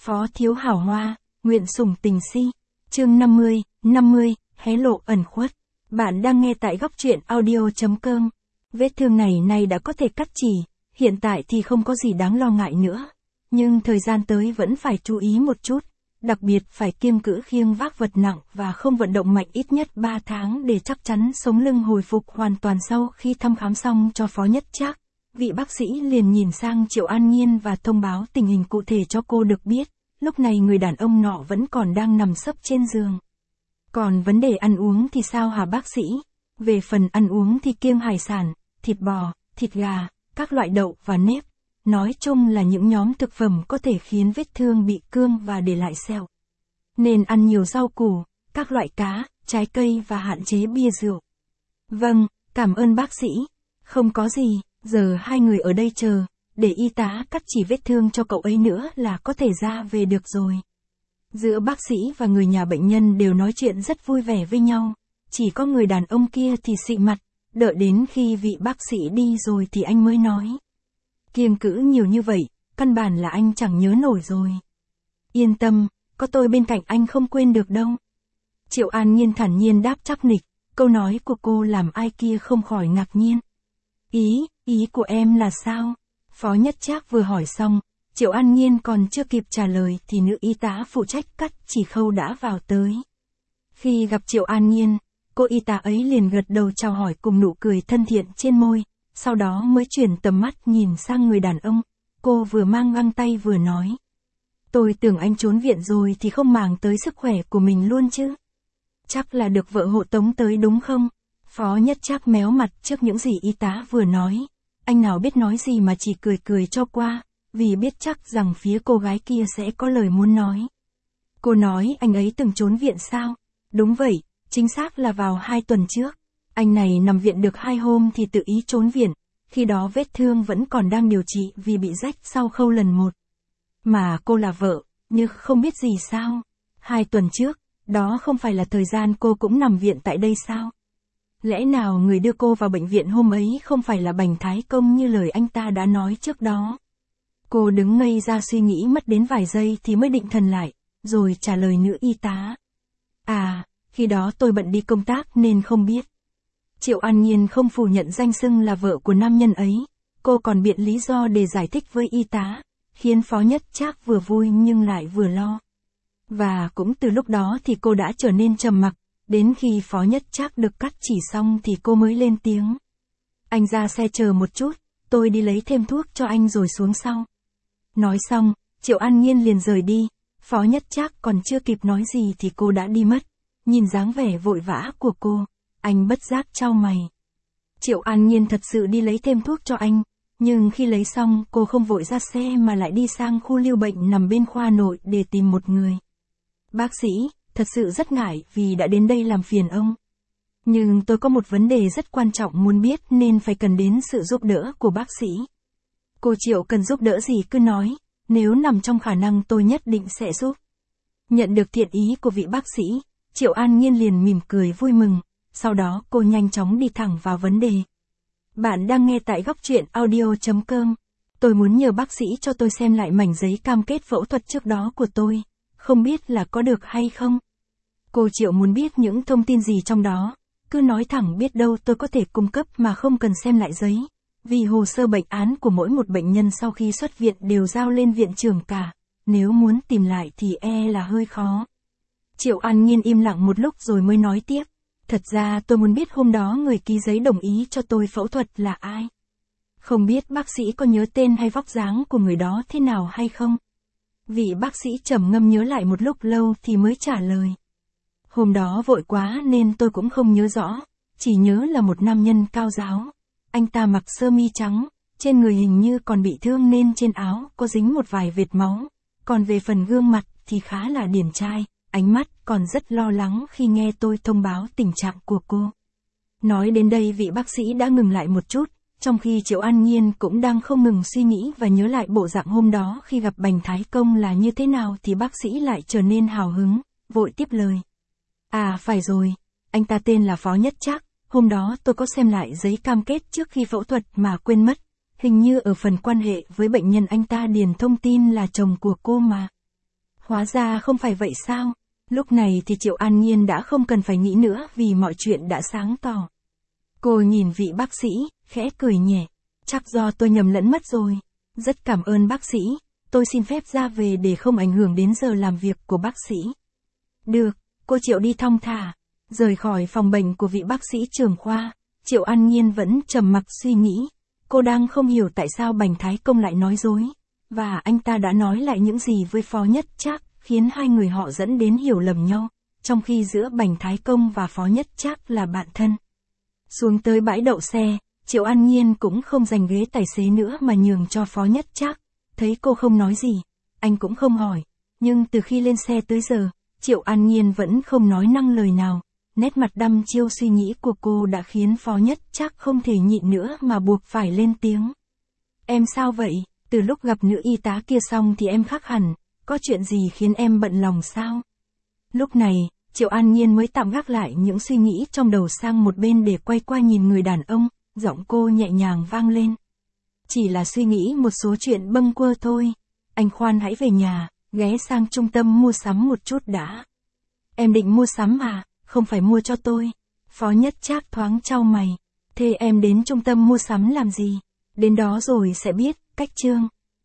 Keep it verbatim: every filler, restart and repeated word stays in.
Phó thiếu hảo hoa, nguyện sủng tình si. Chương năm mươi, năm mươi, hé lộ ẩn khuất. Bạn đang nghe tại góc truyện audio chấm com. Vết thương này nay đã có thể cắt chỉ, hiện tại thì không có gì đáng lo ngại nữa. Nhưng thời gian tới vẫn phải chú ý một chút, đặc biệt phải kiêng cữ khiêng vác vật nặng và không vận động mạnh ít nhất ba tháng để chắc chắn sống lưng hồi phục hoàn toàn. Sau khi thăm khám xong cho Phó Nhất Trác, vị bác sĩ liền nhìn sang Triệu An Nhiên và thông báo tình hình cụ thể cho cô được biết. Lúc này người đàn ông nọ vẫn còn đang nằm sấp trên giường. Còn vấn đề ăn uống thì sao hả bác sĩ? Về phần ăn uống thì kiêng hải sản, thịt bò, thịt gà, các loại đậu và nếp. Nói chung là những nhóm thực phẩm có thể khiến vết thương bị cương và để lại sẹo. Nên ăn nhiều rau củ, các loại cá, trái cây và hạn chế bia rượu. Vâng, cảm ơn bác sĩ. Không có gì, giờ hai người ở đây chờ, để y tá cắt chỉ vết thương cho cậu ấy nữa là có thể ra về được rồi. Giữa bác sĩ và người nhà bệnh nhân đều nói chuyện rất vui vẻ với nhau, chỉ có người đàn ông kia thì xị mặt, đợi đến khi vị bác sĩ đi rồi thì anh mới nói. Kiêng cữ nhiều như vậy, căn bản là anh chẳng nhớ nổi rồi. Yên tâm, có tôi bên cạnh anh không quên được đâu. Triệu An Nhiên thản nhiên đáp chắc nịch, câu nói của cô làm ai kia không khỏi ngạc nhiên. Ý, ý của em là sao? Phó Nhất Trác vừa hỏi xong, Triệu An Nhiên còn chưa kịp trả lời thì nữ y tá phụ trách cắt chỉ khâu đã vào tới. Khi gặp Triệu An Nhiên, cô y tá ấy liền gật đầu chào hỏi cùng nụ cười thân thiện trên môi, sau đó mới chuyển tầm mắt nhìn sang người đàn ông, cô vừa mang găng tay vừa nói. Tôi tưởng anh trốn viện rồi thì không màng tới sức khỏe của mình luôn chứ. Chắc là được vợ hộ tống tới đúng không? Phó Nhất Trác méo mặt trước những gì y tá vừa nói. Anh nào biết nói gì mà chỉ cười cười cho qua, vì biết chắc rằng phía cô gái kia sẽ có lời muốn nói. Cô nói anh ấy từng trốn viện sao? Đúng vậy, chính xác là vào hai tuần trước. Anh này nằm viện được hai hôm thì tự ý trốn viện, khi đó vết thương vẫn còn đang điều trị vì bị rách sau khâu lần một. Mà cô là vợ, nhưng không biết gì sao? Hai tuần trước, đó không phải là thời gian cô cũng nằm viện tại đây sao? Lẽ nào người đưa cô vào bệnh viện hôm ấy không phải là Bành Thái Công như lời anh ta đã nói trước đó? Cô đứng ngây ra suy nghĩ mất đến vài giây thì mới định thần lại, rồi trả lời nữ y tá. À, khi đó tôi bận đi công tác nên không biết. Triệu An Nhiên không phủ nhận danh xưng là vợ của nam nhân ấy, cô còn biện lý do để giải thích với y tá, khiến Phó Nhất Trác vừa vui nhưng lại vừa lo. Và cũng từ lúc đó thì cô đã trở nên trầm mặc, đến khi Phó Nhất Trác được cắt chỉ xong thì cô mới lên tiếng. Anh ra xe chờ một chút, tôi đi lấy thêm thuốc cho anh rồi xuống sau. Nói xong, Triệu An Nhiên liền rời đi, Phó Nhất Trác còn chưa kịp nói gì thì cô đã đi mất. Nhìn dáng vẻ vội vã của cô, anh bất giác chau mày. Triệu An Nhiên thật sự đi lấy thêm thuốc cho anh, nhưng khi lấy xong cô không vội ra xe mà lại đi sang khu lưu bệnh nằm bên khoa nội để tìm một người. Bác sĩ, thật sự rất ngại vì đã đến đây làm phiền ông. Nhưng tôi có một vấn đề rất quan trọng muốn biết nên phải cần đến sự giúp đỡ của bác sĩ. Cô Triệu cần giúp đỡ gì cứ nói, nếu nằm trong khả năng tôi nhất định sẽ giúp. Nhận được thiện ý của vị bác sĩ, Triệu An Nhiên liền mỉm cười vui mừng, sau đó cô nhanh chóng đi thẳng vào vấn đề. Bạn đang nghe tại góc truyện audio chấm com. Tôi muốn nhờ bác sĩ cho tôi xem lại mảnh giấy cam kết phẫu thuật trước đó của tôi, không biết là có được hay không? Cô Triệu muốn biết những thông tin gì trong đó, cứ nói thẳng biết đâu tôi có thể cung cấp mà không cần xem lại giấy. Vì hồ sơ bệnh án của mỗi một bệnh nhân sau khi xuất viện đều giao lên viện trưởng cả, nếu muốn tìm lại thì e là hơi khó. Triệu An Nhiên im lặng một lúc rồi mới nói tiếp. Thật ra tôi muốn biết hôm đó người ký giấy đồng ý cho tôi phẫu thuật là ai. Không biết bác sĩ có nhớ tên hay vóc dáng của người đó thế nào hay không? Vị bác sĩ trầm ngâm nhớ lại một lúc lâu thì mới trả lời. Hôm đó vội quá nên tôi cũng không nhớ rõ, chỉ nhớ là một nam nhân cao ráo. Anh ta mặc sơ mi trắng, trên người hình như còn bị thương nên trên áo có dính một vài vệt máu, còn về phần gương mặt thì khá là điển trai, ánh mắt còn rất lo lắng khi nghe tôi thông báo tình trạng của cô. Nói đến đây vị bác sĩ đã ngừng lại một chút, trong khi Triệu An Nhiên cũng đang không ngừng suy nghĩ và nhớ lại bộ dạng hôm đó khi gặp Bành Thái Công là như thế nào thì bác sĩ lại trở nên hào hứng, vội tiếp lời. À phải rồi, anh ta tên là Phó Nhất Trác. Hôm đó tôi có xem lại giấy cam kết trước khi phẫu thuật mà quên mất, hình như ở phần quan hệ với bệnh nhân anh ta điền thông tin là chồng của cô mà. Hóa ra không phải vậy sao? Lúc này thì Triệu An Nhiên đã không cần phải nghĩ nữa vì mọi chuyện đã sáng tỏ. Cô nhìn vị bác sĩ, khẽ cười nhẹ. Chắc do tôi nhầm lẫn mất rồi. Rất cảm ơn bác sĩ, tôi xin phép ra về để không ảnh hưởng đến giờ làm việc của bác sĩ. Được, cô Triệu đi thong thả. Rời khỏi phòng bệnh của vị bác sĩ trưởng khoa, Triệu An Nhiên vẫn trầm mặc suy nghĩ. Cô đang không hiểu tại sao Bành Thái Công lại nói dối. Và anh ta đã nói lại những gì với Phó Nhất Trác, khiến hai người họ dẫn đến hiểu lầm nhau, trong khi giữa Bành Thái Công và Phó Nhất Trác là bạn thân. Xuống tới bãi đậu xe, Triệu An Nhiên cũng không giành ghế tài xế nữa mà nhường cho Phó Nhất Trác. Thấy cô không nói gì, anh cũng không hỏi. Nhưng từ khi lên xe tới giờ, Triệu An Nhiên vẫn không nói năng lời nào. Nét mặt đăm chiêu suy nghĩ của cô đã khiến Phó Nhất Trác không thể nhịn nữa mà buộc phải lên tiếng. Em sao vậy? Từ lúc gặp nữ y tá kia xong thì em khác hẳn, có chuyện gì khiến em bận lòng sao? Lúc này, Triệu An Nhiên mới tạm gác lại những suy nghĩ trong đầu sang một bên để quay qua nhìn người đàn ông, giọng cô nhẹ nhàng vang lên. Chỉ là suy nghĩ một số chuyện bâng quơ thôi, anh khoan hãy về nhà, ghé sang trung tâm mua sắm một chút đã. Em định mua sắm à, không phải mua cho tôi. Phó Nhất Trác thoáng chau mày. Thế em đến trung tâm mua sắm làm gì? Đến đó rồi sẽ biết, cách Trương.